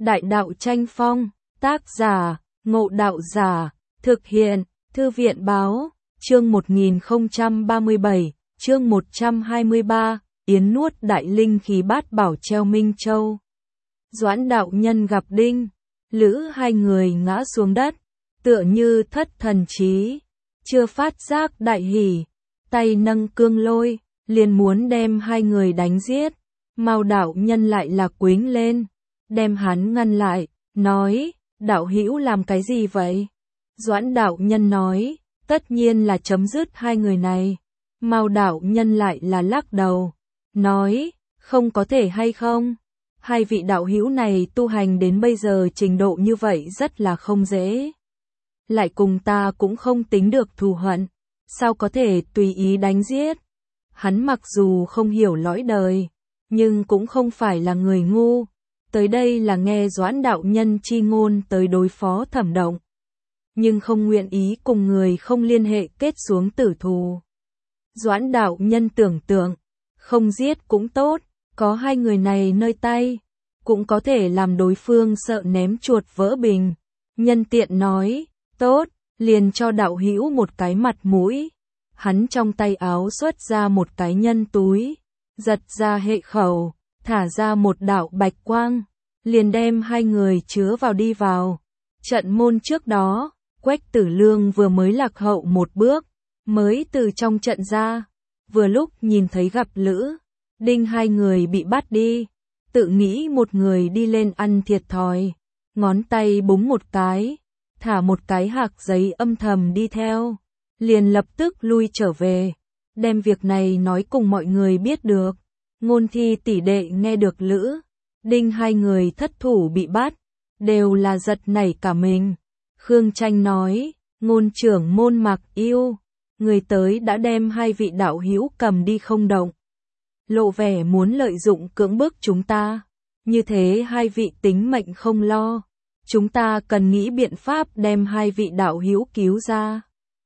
Đại đạo tranh phong, tác giả, Ngộ Đạo Giả, thực hiện, Thư viện báo, chương 1037, chương 123, Yến nuốt đại linh khí bát bảo treo Minh Châu. Doãn đạo nhân gặp Đinh, Lữ hai người ngã xuống đất, tựa như thất thần trí, chưa phát giác đại hỉ, tay nâng cương lôi, liền muốn đem hai người đánh giết. Mao đạo nhân lại là quính lên, đem hắn ngăn lại, nói, đạo hữu làm cái gì vậy? Doãn đạo nhân nói, tất nhiên là chấm dứt hai người này. Mao đạo nhân lại là lắc đầu, nói, không có thể hay không? Hai vị đạo hữu này tu hành đến bây giờ trình độ như vậy rất là không dễ. Lại cùng ta cũng không tính được thù hận, sao có thể tùy ý đánh giết? Hắn mặc dù không hiểu lõi đời, nhưng cũng không phải là người ngu. Tới đây là nghe Doãn đạo nhân chi ngôn tới đối phó Thẩm Động, nhưng không nguyện ý cùng người không liên hệ kết xuống tử thù. Doãn đạo nhân tưởng tượng, không giết cũng tốt, có hai người này nơi tay, cũng có thể làm đối phương sợ ném chuột vỡ bình. Nhân tiện nói, tốt, liền cho đạo hữu một cái mặt mũi. Hắn trong tay áo xuất ra một cái nhân túi, giật ra hệ khẩu, thả ra một đạo bạch quang, liền đem hai người chứa vào đi vào. Trận môn trước đó, Quách Tử Lương vừa mới lạc hậu một bước, mới từ trong trận ra, vừa lúc nhìn thấy gặp Lữ, Đinh hai người bị bắt đi, tự nghĩ một người đi lên ăn thiệt thòi, ngón tay búng một cái, thả một cái hạc giấy âm thầm đi theo, liền lập tức lui trở về, đem việc này nói cùng mọi người biết được. Ngôn Thi tỷ đệ nghe được Lữ, Đinh hai người thất thủ bị bắt, đều là giật nảy cả mình. Khương Tranh nói, ngôn trưởng môn Mạc Yêu, người tới đã đem hai vị đạo hữu cầm đi không động. Lộ vẻ muốn lợi dụng cưỡng bức chúng ta, như thế hai vị tính mệnh không lo, chúng ta cần nghĩ biện pháp đem hai vị đạo hữu cứu ra.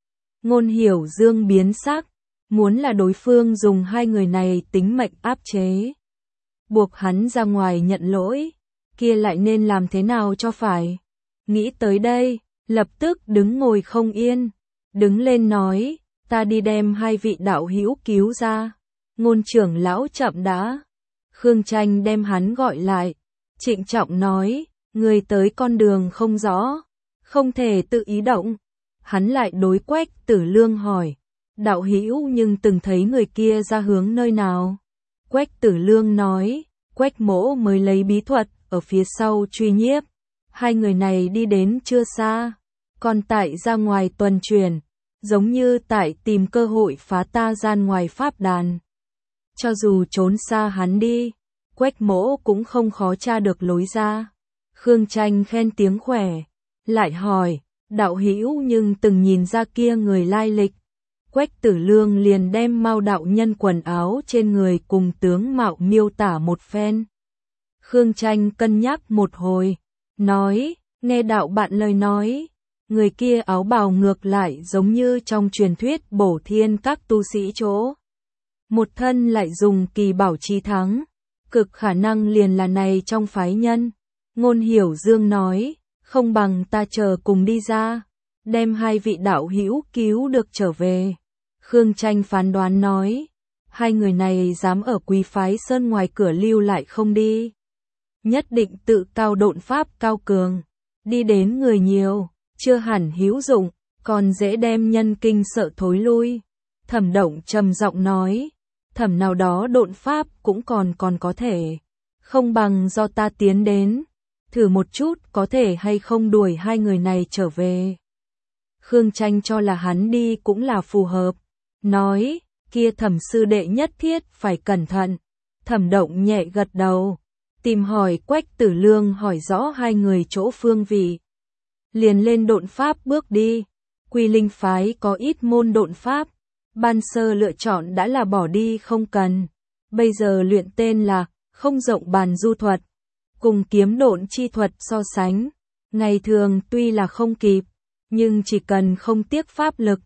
Ngôn Hiểu Dương biến sắc, muốn là đối phương dùng hai người này tính mệnh áp chế, buộc hắn ra ngoài nhận lỗi, kia lại nên làm thế nào cho phải. Nghĩ tới đây, lập tức đứng ngồi không yên, đứng lên nói, ta đi đem hai vị đạo hữu cứu ra. Ngôn trưởng lão chậm đã. Khương Tranh đem hắn gọi lại, trịnh trọng nói, người tới con đường không rõ, không thể tự ý động. Hắn lại đối Quách Tử Lương hỏi, đạo hữu nhưng từng thấy người kia ra hướng nơi nào? Quách Tử Lương nói, Quách mỗ mới lấy bí thuật ở phía sau truy nhiếp, hai người này đi đến chưa xa, còn tại ra ngoài tuần truyền, giống như tại tìm cơ hội phá ta gian ngoài pháp đàn. Cho dù trốn xa hắn đi, Quách mỗ cũng không khó tra được lối ra. Khương Tranh khen tiếng khỏe, lại hỏi, đạo hữu nhưng từng nhìn ra kia người lai lịch. Quách Tử Lương liền đem Mao đạo nhân quần áo trên người cùng tướng mạo miêu tả một phen. Khương Tranh cân nhắc một hồi, nói, nghe đạo bạn lời nói, người kia áo bào ngược lại giống như trong truyền thuyết bổ thiên các tu sĩ chỗ. Một thân lại dùng kỳ bảo chi thắng, cực khả năng liền là này trong phái nhân. Ngôn Hiểu Dương nói, không bằng ta chờ cùng đi ra, đem hai vị đạo hữu cứu được trở về. Khương Tranh phán đoán nói, hai người này dám ở Quý phái sơn ngoài cửa lưu lại không đi, nhất định tự cao độn pháp cao cường, đi đến người nhiều, chưa hẳn hữu dụng, còn dễ đem nhân kinh sợ thối lui. Thẩm Động trầm giọng nói, thẩm nào đó độn pháp cũng còn có thể, không bằng do ta tiến đến, thử một chút có thể hay không đuổi hai người này trở về. Khương Tranh cho là hắn đi cũng là phù hợp, nói, kia Thẩm sư đệ nhất thiết phải cẩn thận. Thẩm Động nhẹ gật đầu, tìm hỏi Quách Tử Lương hỏi rõ hai người chỗ phương vị, liền lên độn pháp bước đi. Quy Linh phái có ít môn độn pháp, ban sơ lựa chọn đã là bỏ đi không cần, bây giờ luyện tên là không rộng bàn du thuật, cùng kiếm độn chi thuật so sánh, ngày thường tuy là không kịp, nhưng chỉ cần không tiếc pháp lực,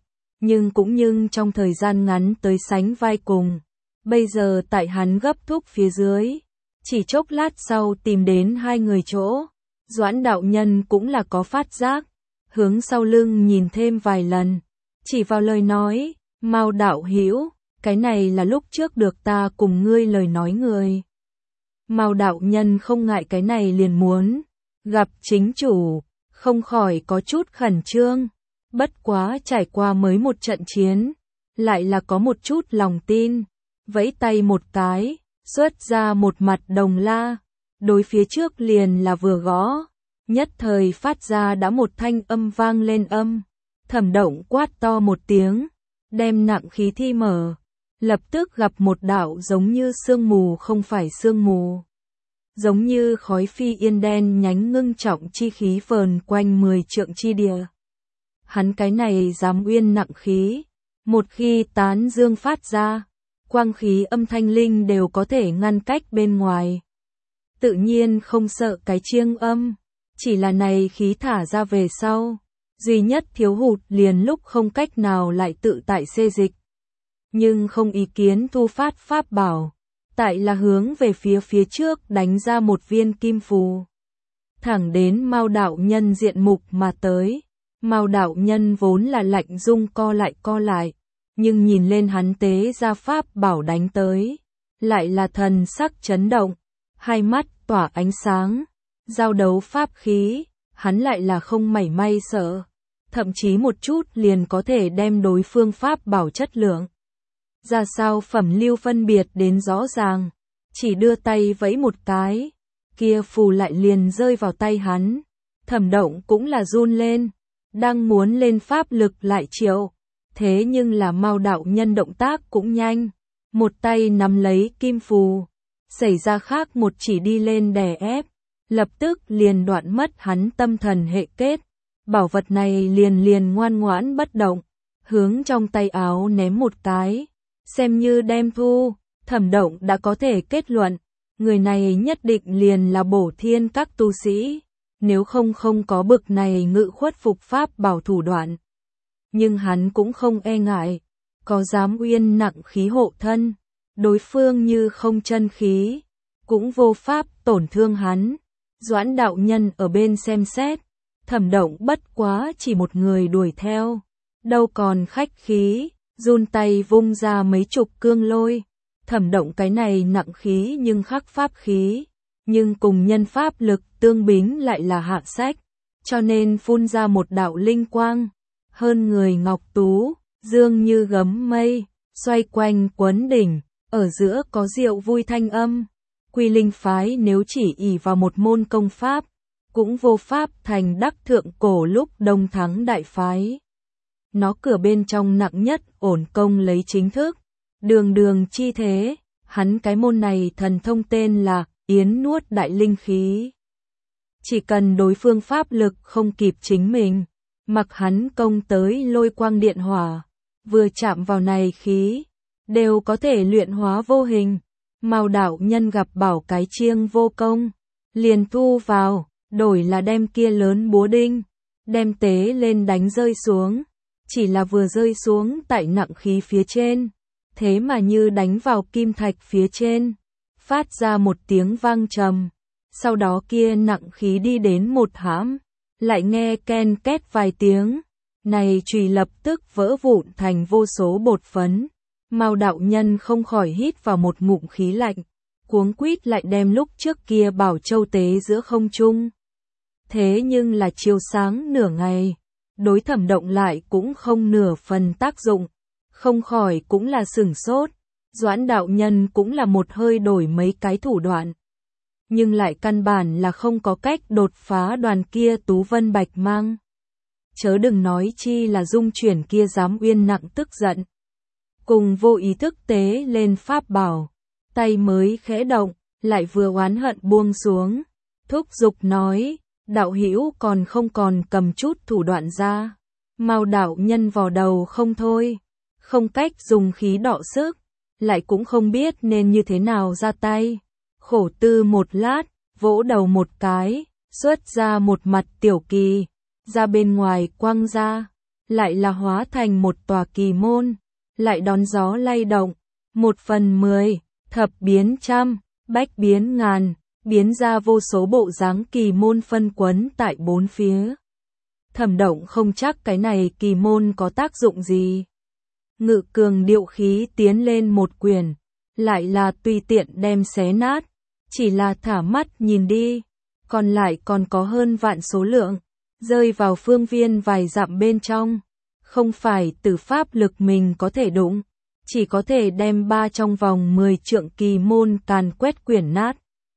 nhưng trong thời gian ngắn tới sánh vai cùng. Bây giờ tại hắn gấp thúc phía dưới, chỉ chốc lát sau tìm đến hai người chỗ, Doãn đạo nhân cũng là có phát giác, hướng sau lưng nhìn thêm vài lần, chỉ vào lời nói, Mao đạo hữu, cái này là lúc trước được ta cùng ngươi lời nói người. Mao đạo nhân không ngại cái này liền muốn gặp chính chủ, không khỏi có chút khẩn trương, bất quá trải qua mới một trận chiến, lại là có một chút lòng tin, vẫy tay một cái, xuất ra một mặt đồng la, đối phía trước liền là vừa gõ, nhất thời phát ra đã một thanh âm vang lên âm, Thẩm Động quát to một tiếng, đem nặng khí thi mở, lập tức gặp một đạo giống như sương mù không phải sương mù, giống như khói phi yên đen nhánh ngưng trọng chi khí vờn quanh 10 trượng chi địa. Hắn cái này dám uyên nặng khí, một khi tán dương phát ra, quang khí âm thanh linh đều có thể ngăn cách bên ngoài. Tự nhiên không sợ cái chiêng âm, chỉ là này khí thả ra về sau, duy nhất thiếu hụt liền lúc không cách nào lại tự tại xê dịch. Nhưng không ý kiến thu phát pháp bảo, tại là hướng về phía trước đánh ra một viên kim phù. Thẳng đến Mao đạo nhân diện mục mà tới, Mao đạo nhân vốn là lạnh dung co lại, nhưng nhìn lên hắn tế ra pháp bảo đánh tới, lại là thần sắc chấn động, hai mắt tỏa ánh sáng, giao đấu pháp khí, hắn lại là không mảy may sợ, thậm chí một chút liền có thể đem đối phương pháp bảo chất lượng ra sao phẩm lưu phân biệt đến rõ ràng, chỉ đưa tay vẫy một cái, kia phù lại liền rơi vào tay hắn. Thẩm Động cũng là run lên, đang muốn lên pháp lực lại triệu, thế nhưng là Mao đạo nhân động tác cũng nhanh, một tay nắm lấy kim phù, xảy ra khác một chỉ đi lên đè ép, lập tức liền đoạn mất hắn tâm thần hệ kết, bảo vật này liền ngoan ngoãn bất động, hướng trong tay áo ném một cái, xem như đem thu. Thẩm Động đã có thể kết luận, người này nhất định liền là bổ thiên các tu sĩ, nếu không có bực này ngự khuất phục pháp bảo thủ đoạn. Nhưng hắn cũng không e ngại, có dám uyên nặng khí hộ thân, đối phương như không chân khí, cũng vô pháp tổn thương hắn. Doãn đạo nhân ở bên xem xét, Thẩm Động bất quá chỉ một người đuổi theo, đâu còn khách khí, run tay vung ra mấy chục cương lôi. Thẩm Động cái này nặng khí nhưng khắc pháp khí, nhưng cùng nhân pháp lực tương bính lại là hạ sách, cho nên phun ra một đạo linh quang, hơn người ngọc tú, dương như gấm mây, xoay quanh quấn đỉnh, ở giữa có diệu vui thanh âm. Quy Linh phái nếu chỉ ỷ vào một môn công pháp, cũng vô pháp thành đắc thượng cổ lúc đông thắng đại phái. Nó cửa bên trong nặng nhất ổn công lấy chính thức, đường chi thế, hắn cái môn này thần thông tên là Yến Nuốt Đại Linh Khí. Chỉ cần đối phương pháp lực không kịp chính mình, mặc hắn công tới lôi quang điện hỏa, vừa chạm vào này khí, đều có thể luyện hóa vô hình. Mao đạo nhân gặp bảo cái chiêng vô công, liền thu vào, đổi là đem kia lớn búa đinh, đem tế lên đánh rơi xuống, chỉ là vừa rơi xuống tại nặng khí phía trên, thế mà như đánh vào kim thạch phía trên, phát ra một tiếng vang trầm, sau đó kia nặng khí đi đến một hãm, lại nghe ken két vài tiếng, này chùy lập tức vỡ vụn thành vô số bột phấn. Mao đạo nhân không khỏi hít vào một ngụm khí lạnh, cuống quýt lại đem lúc trước kia bảo châu tế giữa không trung. Thế nhưng là chiều sáng nửa ngày, đối Thẩm Động lại cũng không nửa phần tác dụng, không khỏi cũng là sửng sốt. Doãn đạo nhân cũng là một hơi đổi mấy cái thủ đoạn, nhưng lại căn bản là không có cách đột phá đoàn kia tú vân bạch mang. Chớ đừng nói chi là dung chuyển kia dám uyên nặng tức giận. Cùng vô ý thức tế lên pháp bảo, tay mới khẽ động, lại vừa oán hận buông xuống, thúc giục nói, đạo hữu còn không còn cầm chút thủ đoạn ra. Mao đạo nhân vò đầu không thôi, không cách dùng khí đọ sức, lại cũng không biết nên như thế nào ra tay. Khổ tư một lát, vỗ đầu một cái, xuất ra một mặt tiểu kỳ, ra bên ngoài quăng ra, lại là hóa thành một tòa kỳ môn, lại đón gió lay động, 1/10, thập biến trăm, bách biến ngàn, biến ra vô số bộ dáng kỳ môn phân quấn tại bốn phía. Thẩm Động không chắc cái này kỳ môn có tác dụng gì. Ngự cường điệu khí tiến lên một quyền, lại là tùy tiện đem xé nát, chỉ là thả mắt nhìn đi, còn lại còn có hơn vạn số lượng, rơi vào phương viên vài dặm bên trong, không phải từ pháp lực mình có thể đụng, chỉ có thể đem ba trong vòng 10 trượng kỳ môn càn quét quyển nát.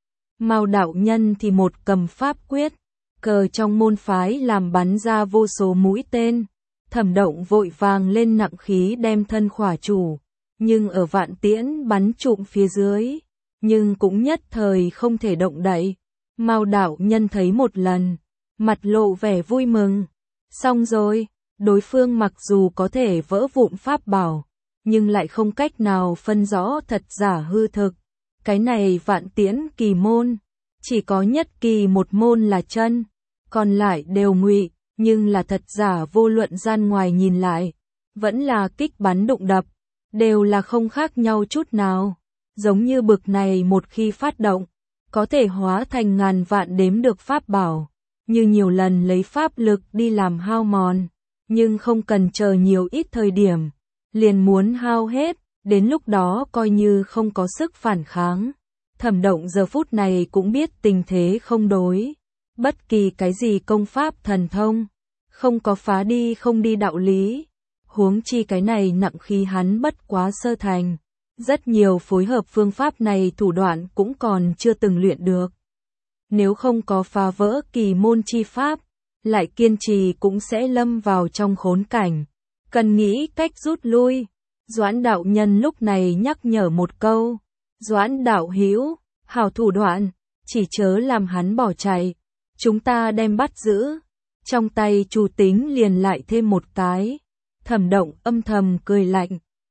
Mao đạo nhân thì một cầm pháp quyết, cờ trong môn phái làm bắn ra vô số mũi tên. Thẩm Động vội vàng lên nặng khí đem thân khỏa chủ, nhưng ở vạn tiễn bắn trụm phía dưới, nhưng cũng nhất thời không thể động đậy. Mao đạo nhân thấy một lần, mặt lộ vẻ vui mừng. Xong rồi, đối phương mặc dù có thể vỡ vụn pháp bảo, nhưng lại không cách nào phân rõ thật giả hư thực. Cái này vạn tiễn kỳ môn, chỉ có nhất kỳ một môn là chân, còn lại đều ngụy, nhưng là thật giả vô luận gian ngoài nhìn lại, vẫn là kích bắn đụng đập, đều là không khác nhau chút nào. Giống như bực này một khi phát động, có thể hóa thành ngàn vạn đếm được pháp bảo, như nhiều lần lấy pháp lực đi làm hao mòn, nhưng không cần chờ nhiều ít thời điểm, liền muốn hao hết, đến lúc đó coi như không có sức phản kháng. Thẩm Động giờ phút này cũng biết tình thế không đối. Bất kỳ cái gì công pháp thần thông, không có phá đi không đi đạo lý. Huống chi cái này nặng khí hắn bất quá sơ thành. Rất nhiều phối hợp phương pháp này thủ đoạn cũng còn chưa từng luyện được. Nếu không có phá vỡ kỳ môn chi pháp, lại kiên trì cũng sẽ lâm vào trong khốn cảnh. Cần nghĩ cách rút lui. Doãn đạo nhân lúc này nhắc nhở một câu. Doãn đạo hữu, hảo thủ đoạn, chỉ chớ làm hắn bỏ chạy. Chúng ta đem bắt giữ. Trong tay Chu Tính liền lại thêm một cái. Thẩm Động âm thầm cười lạnh.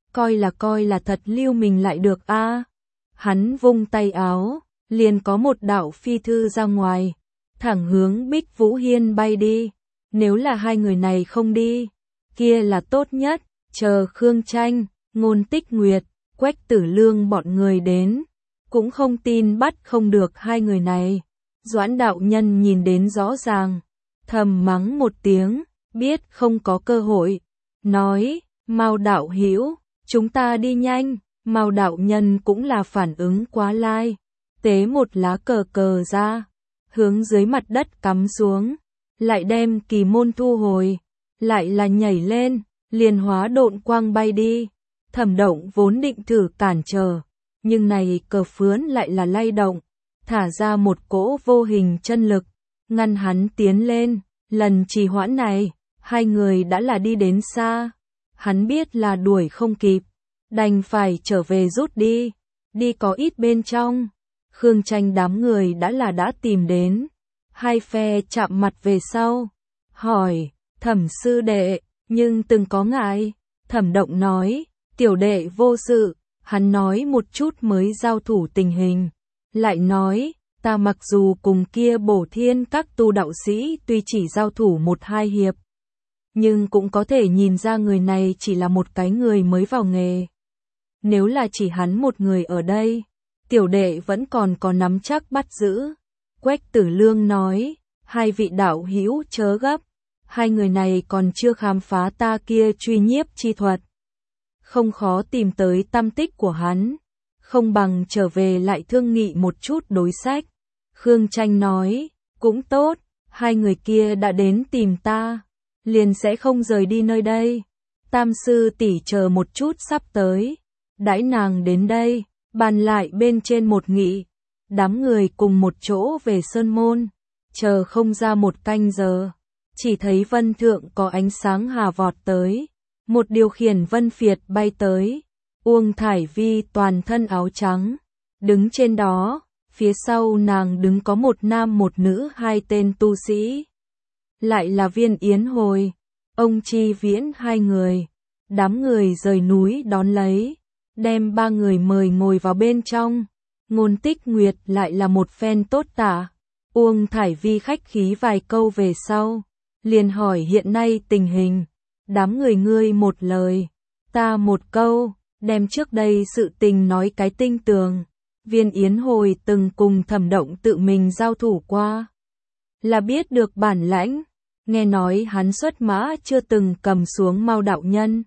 Coi là thật lưu mình lại được a. Hắn vung tay áo, liền có một đạo phi thư ra ngoài, thẳng hướng Bích Vũ Hiên bay đi. Nếu là hai người này không đi, kia là tốt nhất, chờ Khương Tranh, Ngôn Tích Nguyệt, Quách Tử Lương bọn người đến, cũng không tin bắt không được hai người này. Doãn đạo nhân nhìn đến rõ ràng, thầm mắng một tiếng, biết không có cơ hội, nói, Mao đạo hữu, chúng ta đi nhanh. Mao đạo nhân cũng là phản ứng quá lai, tế một lá cờ ra, hướng dưới mặt đất cắm xuống, lại đem kỳ môn thu hồi, lại là nhảy lên, liền hóa độn quang bay đi. Thẩm Động vốn định thử cản trở, nhưng này cờ phướn lại là lay động, thả ra một cỗ vô hình chân lực, ngăn hắn tiến lên. Lần trì hoãn này, hai người đã là đi đến xa, hắn biết là đuổi không kịp, đành phải trở về rút đi. Đi có ít bên trong, Khương Tranh đám người đã tìm đến, hai phe chạm mặt về sau, hỏi, Thẩm sư đệ, nhưng từng có ngại. Thẩm Động nói, tiểu đệ vô sự. Hắn nói một chút mới giao thủ tình hình, lại nói, ta mặc dù cùng kia Bổ Thiên các tu đạo sĩ tuy chỉ giao thủ một hai hiệp, nhưng cũng có thể nhìn ra người này chỉ là một cái người mới vào nghề. Nếu là chỉ hắn một người ở đây, tiểu đệ vẫn còn có nắm chắc bắt giữ. Quách Tử Lương nói, hai vị đạo hữu chớ gấp, hai người này còn chưa khám phá ta kia truy nhiếp chi thuật, không khó tìm tới tăm tích của hắn, không bằng trở về lại thương nghị một chút đối sách. Khương Tranh nói, cũng tốt, hai người kia đã đến tìm ta, liền sẽ không rời đi nơi đây. Tam sư tỷ chờ một chút sắp tới, đãi nàng đến đây, bàn lại bên trên một nghị. Đám người cùng một chỗ về Sơn Môn, chờ không ra một canh giờ, chỉ thấy vân thượng có ánh sáng hà vọt tới. Một điều khiển vân phiệt bay tới, Uông Thải Vi toàn thân áo trắng, đứng trên đó, phía sau nàng đứng có một nam một nữ hai tên tu sĩ. Lại là Viên Yến Hồi, ông Chi Viễn hai người. Đám người rời núi đón lấy, đem ba người mời ngồi vào bên trong. Ngôn Tích Nguyệt lại là một phen tốt tả. Uông Thải Vi khách khí vài câu về sau, liền hỏi hiện nay tình hình. Đám người ngươi một lời, ta một câu, đem trước đây sự tình nói cái tinh tường. Viên Yến hồi từng cùng Thẩm Động tự mình giao thủ qua, là biết được bản lãnh, nghe nói hắn xuất mã chưa từng cầm xuống Mao đạo nhân,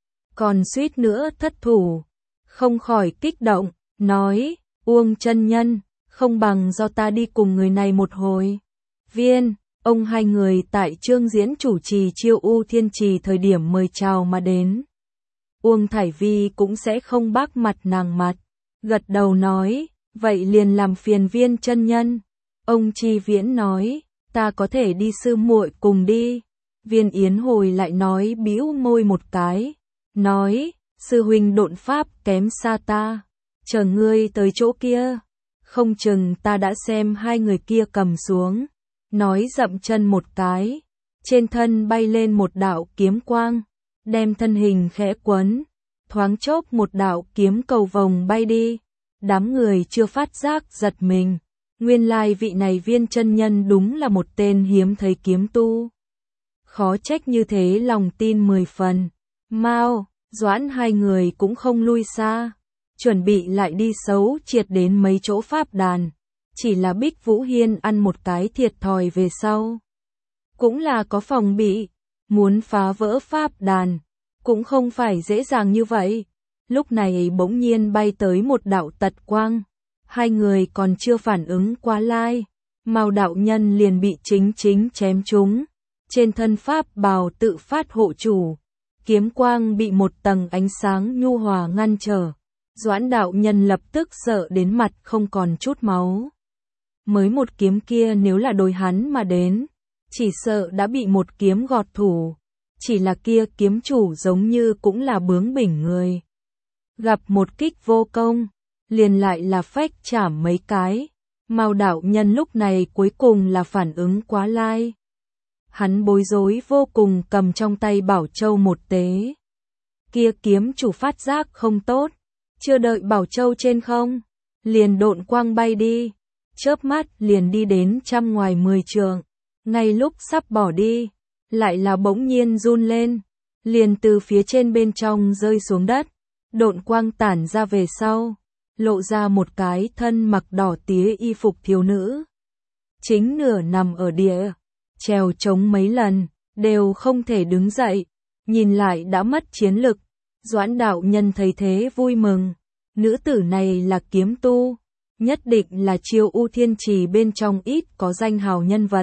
còn suýt nữa thất thủ, không khỏi kích động, nói, Uông chân nhân, không bằng do ta đi cùng người này một hồi. Viên, ông hai người tại Trương Diễn chủ trì chiêu U Thiên Trì thời điểm mời chào mà đến. Uông Thải Vi cũng sẽ không bác mặt nàng mặt, gật đầu nói, vậy liền làm phiền Viên chân nhân. Ông Chi Viễn nói, ta có thể đi sư muội cùng đi. Viên Yến hồi lại nói bĩu môi một cái, nói, sư huynh độn pháp kém xa ta, chờ ngươi tới chỗ kia, không chừng ta đã xem hai người kia cầm xuống. Nói dậm chân một cái, trên thân bay lên một đạo kiếm quang, đem thân hình khẽ quấn, thoáng chốc một đạo kiếm cầu vồng bay đi. Đám người chưa phát giác giật mình, nguyên lai vị này Viên chân nhân đúng là một tên hiếm thấy kiếm tu. Khó trách như thế lòng tin 10 phần. Mao, Doãn hai người cũng không lui xa, chuẩn bị lại đi xấu triệt đến mấy chỗ pháp đàn. Chỉ là Bích Vũ Hiên ăn một cái thiệt thòi về sau. Cũng là có phòng bị, muốn phá vỡ pháp đàn, cũng không phải dễ dàng như vậy. Lúc này bỗng nhiên bay tới một đạo tật quang, hai người còn chưa phản ứng qua lai, Mao đạo nhân liền bị chính chém trúng, trên thân pháp bào tự phát hộ chủ, kiếm quang bị một tầng ánh sáng nhu hòa ngăn trở, Doãn đạo nhân lập tức sợ đến mặt không còn chút máu. Mới một kiếm kia nếu là đối hắn mà đến, chỉ sợ đã bị một kiếm gọt thủ, chỉ là kia kiếm chủ giống như cũng là bướng bỉnh người. Gặp một kích vô công, liền lại là phách chảm mấy cái, Mao đạo nhân lúc này cuối cùng là phản ứng quá lai. Hắn bối rối vô cùng cầm trong tay bảo châu một tế. Kia kiếm chủ phát giác không tốt, chưa đợi bảo châu trên không, liền độn quang bay đi, chớp mắt liền đi đến trăm ngoài 10 trượng, ngay lúc sắp bỏ đi, lại là bỗng nhiên run lên, liền từ phía trên bên trong rơi xuống đất, độn quang tản ra về sau, lộ ra một cái thân mặc đỏ tía y phục thiếu nữ. Chính nửa nằm ở địa, trèo trống mấy lần, đều không thể đứng dậy, nhìn lại đã mất chiến lực. Doãn đạo nhân thấy thế vui mừng, nữ tử này là kiếm tu, nhất định là chiêu U Thiên Trì bên trong ít có danh hào nhân vật.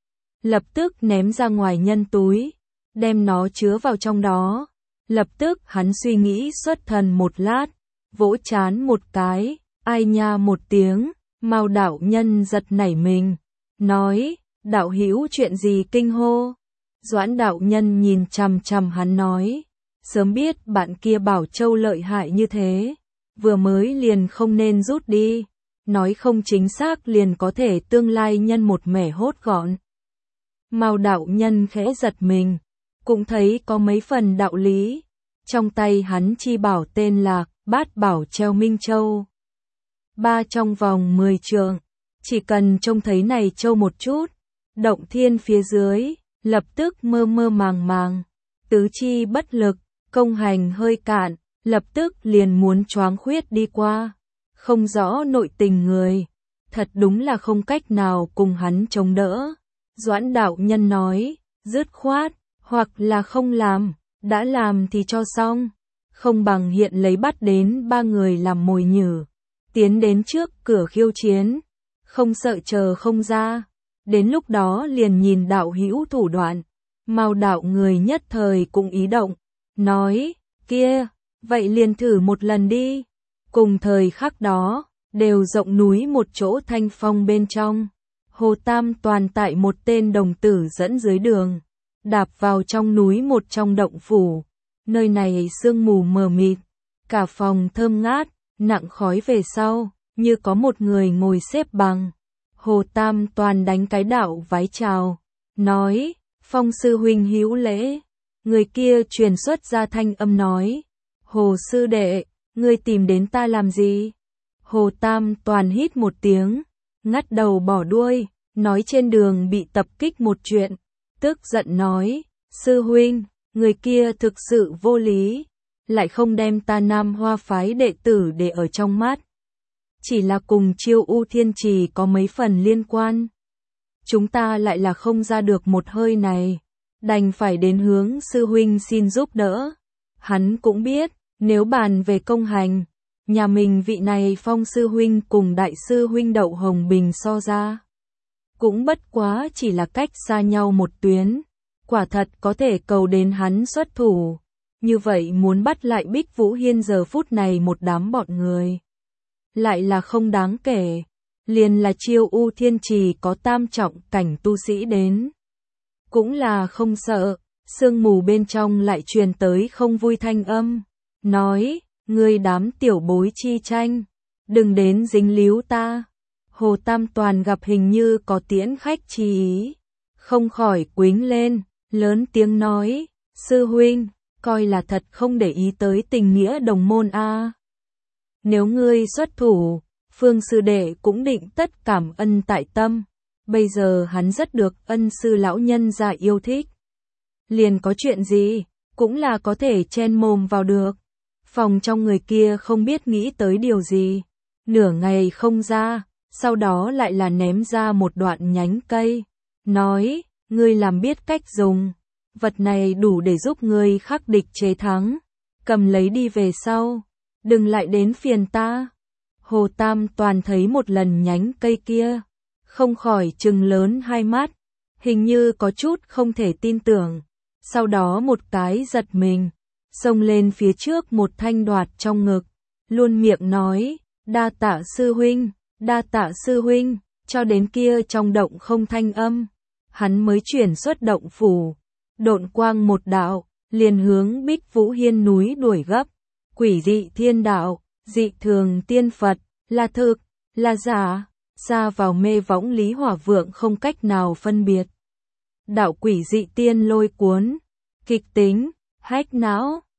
Lập tức ném ra ngoài nhân túi, đem nó chứa vào trong đó. Lập tức hắn suy nghĩ xuất thần một lát, vỗ chán một cái, ai nha một tiếng, Mao đạo nhân giật nảy mình, nói, đạo hữu chuyện gì kinh hô. Doãn đạo nhân nhìn chằm chằm hắn nói, sớm biết bạn kia bảo châu lợi hại như thế, vừa mới liền không nên rút đi, nói không chính xác liền có thể tương lai nhân một mẻ hốt gọn. Mao đạo nhân khẽ giật mình, cũng thấy có mấy phần đạo lý. Trong tay hắn chi bảo tên là Bát Bảo Treo Minh Châu. Ba trong vòng 10 trượng, chỉ cần trông thấy này châu một chút, động thiên phía dưới, lập tức mơ mơ màng màng, tứ chi bất lực, công hành hơi cạn, lập tức liền muốn choáng khuyết đi qua. Không rõ nội tình người, thật đúng là không cách nào cùng hắn chống đỡ. Doãn đạo nhân nói, dứt khoát, hoặc là không làm, đã làm thì cho xong, không bằng hiện lấy bắt đến ba người làm mồi nhử, tiến đến trước cửa khiêu chiến, không sợ chờ không ra, đến lúc đó liền nhìn đạo hữu thủ đoạn. Mao đạo người nhất thời cũng ý động, nói, kia, vậy liền thử một lần đi. Cùng thời khắc đó, đều rộng núi một chỗ thanh phong bên trong, Hồ Tam Toàn tại một tên đồng tử dẫn dưới đường, đạp vào trong núi một trong động phủ. Nơi này sương mù mờ mịt, cả phòng thơm ngát, nặng khói về sau, như có một người ngồi xếp bằng. Hồ Tam Toàn đánh cái đạo vái chào, nói, Phong sư huynh hữu lễ. Người kia truyền xuất ra thanh âm nói, Hồ sư đệ, ngươi tìm đến ta làm gì? Hồ Tam Toàn hít một tiếng, ngắt đầu bỏ đuôi, nói trên đường bị tập kích một chuyện, tức giận nói, sư huynh, người kia thực sự vô lý, lại không đem ta Nam Hoa phái đệ tử để ở trong mắt. chỉ là cùng Chiêu U Thiên Trì có mấy phần liên quan. Chúng ta lại là không ra được một hơi này, đành phải đến hướng sư huynh xin giúp đỡ. Hắn cũng biết, nếu bàn về công hành, nhà mình vị này Phong sư huynh cùng đại sư huynh Đậu Hồng Bình so ra, cũng bất quá chỉ là cách xa nhau một tuyến, quả thật có thể cầu đến hắn xuất thủ. Như vậy muốn bắt lại Bích Vũ Hiên giờ phút này một đám bọn người, lại là không đáng kể. Liền là Chiêu U Thiên Trì có tam trọng cảnh tu sĩ đến, cũng là không sợ. Sương mù bên trong lại truyền tới không vui thanh âm, nói, ngươi đám tiểu bối chi tranh, đừng đến dính líu ta. Hồ Tam Toàn gặp hình như có tiễn khách chi ý, không khỏi quýnh lên, lớn tiếng nói, sư huynh, coi là thật không để ý tới tình nghĩa đồng môn a. Nếu ngươi xuất thủ, Phương sư đệ cũng định tất cảm ân tại tâm, bây giờ hắn rất được ân sư lão nhân gia yêu thích. Liền có chuyện gì, cũng là có thể chen mồm vào được. Phòng trong người kia không biết nghĩ tới điều gì, nửa ngày không ra, sau đó lại là ném ra một đoạn nhánh cây, nói, ngươi làm biết cách dùng, vật này đủ để giúp ngươi khắc địch chế thắng, cầm lấy đi về sau, đừng lại đến phiền ta. Hồ Tam Toàn thấy một lần nhánh cây kia, không khỏi trừng lớn hai mắt, hình như có chút không thể tin tưởng, sau đó một cái giật mình, xông lên phía trước một thanh đoạt trong ngực, luôn miệng nói, đa tạ sư huynh, đa tạ sư huynh, cho đến kia trong động không thanh âm, hắn mới chuyển xuất động phủ, độn quang một đạo, liền hướng Bích Vũ Hiên núi đuổi gấp. Quỷ dị thiên đạo, dị thường tiên Phật, là thực, là giả, xa vào mê võng Lý Hỏa Vượng không cách nào phân biệt. Đạo quỷ dị tiên lôi cuốn, kịch tính, hách não.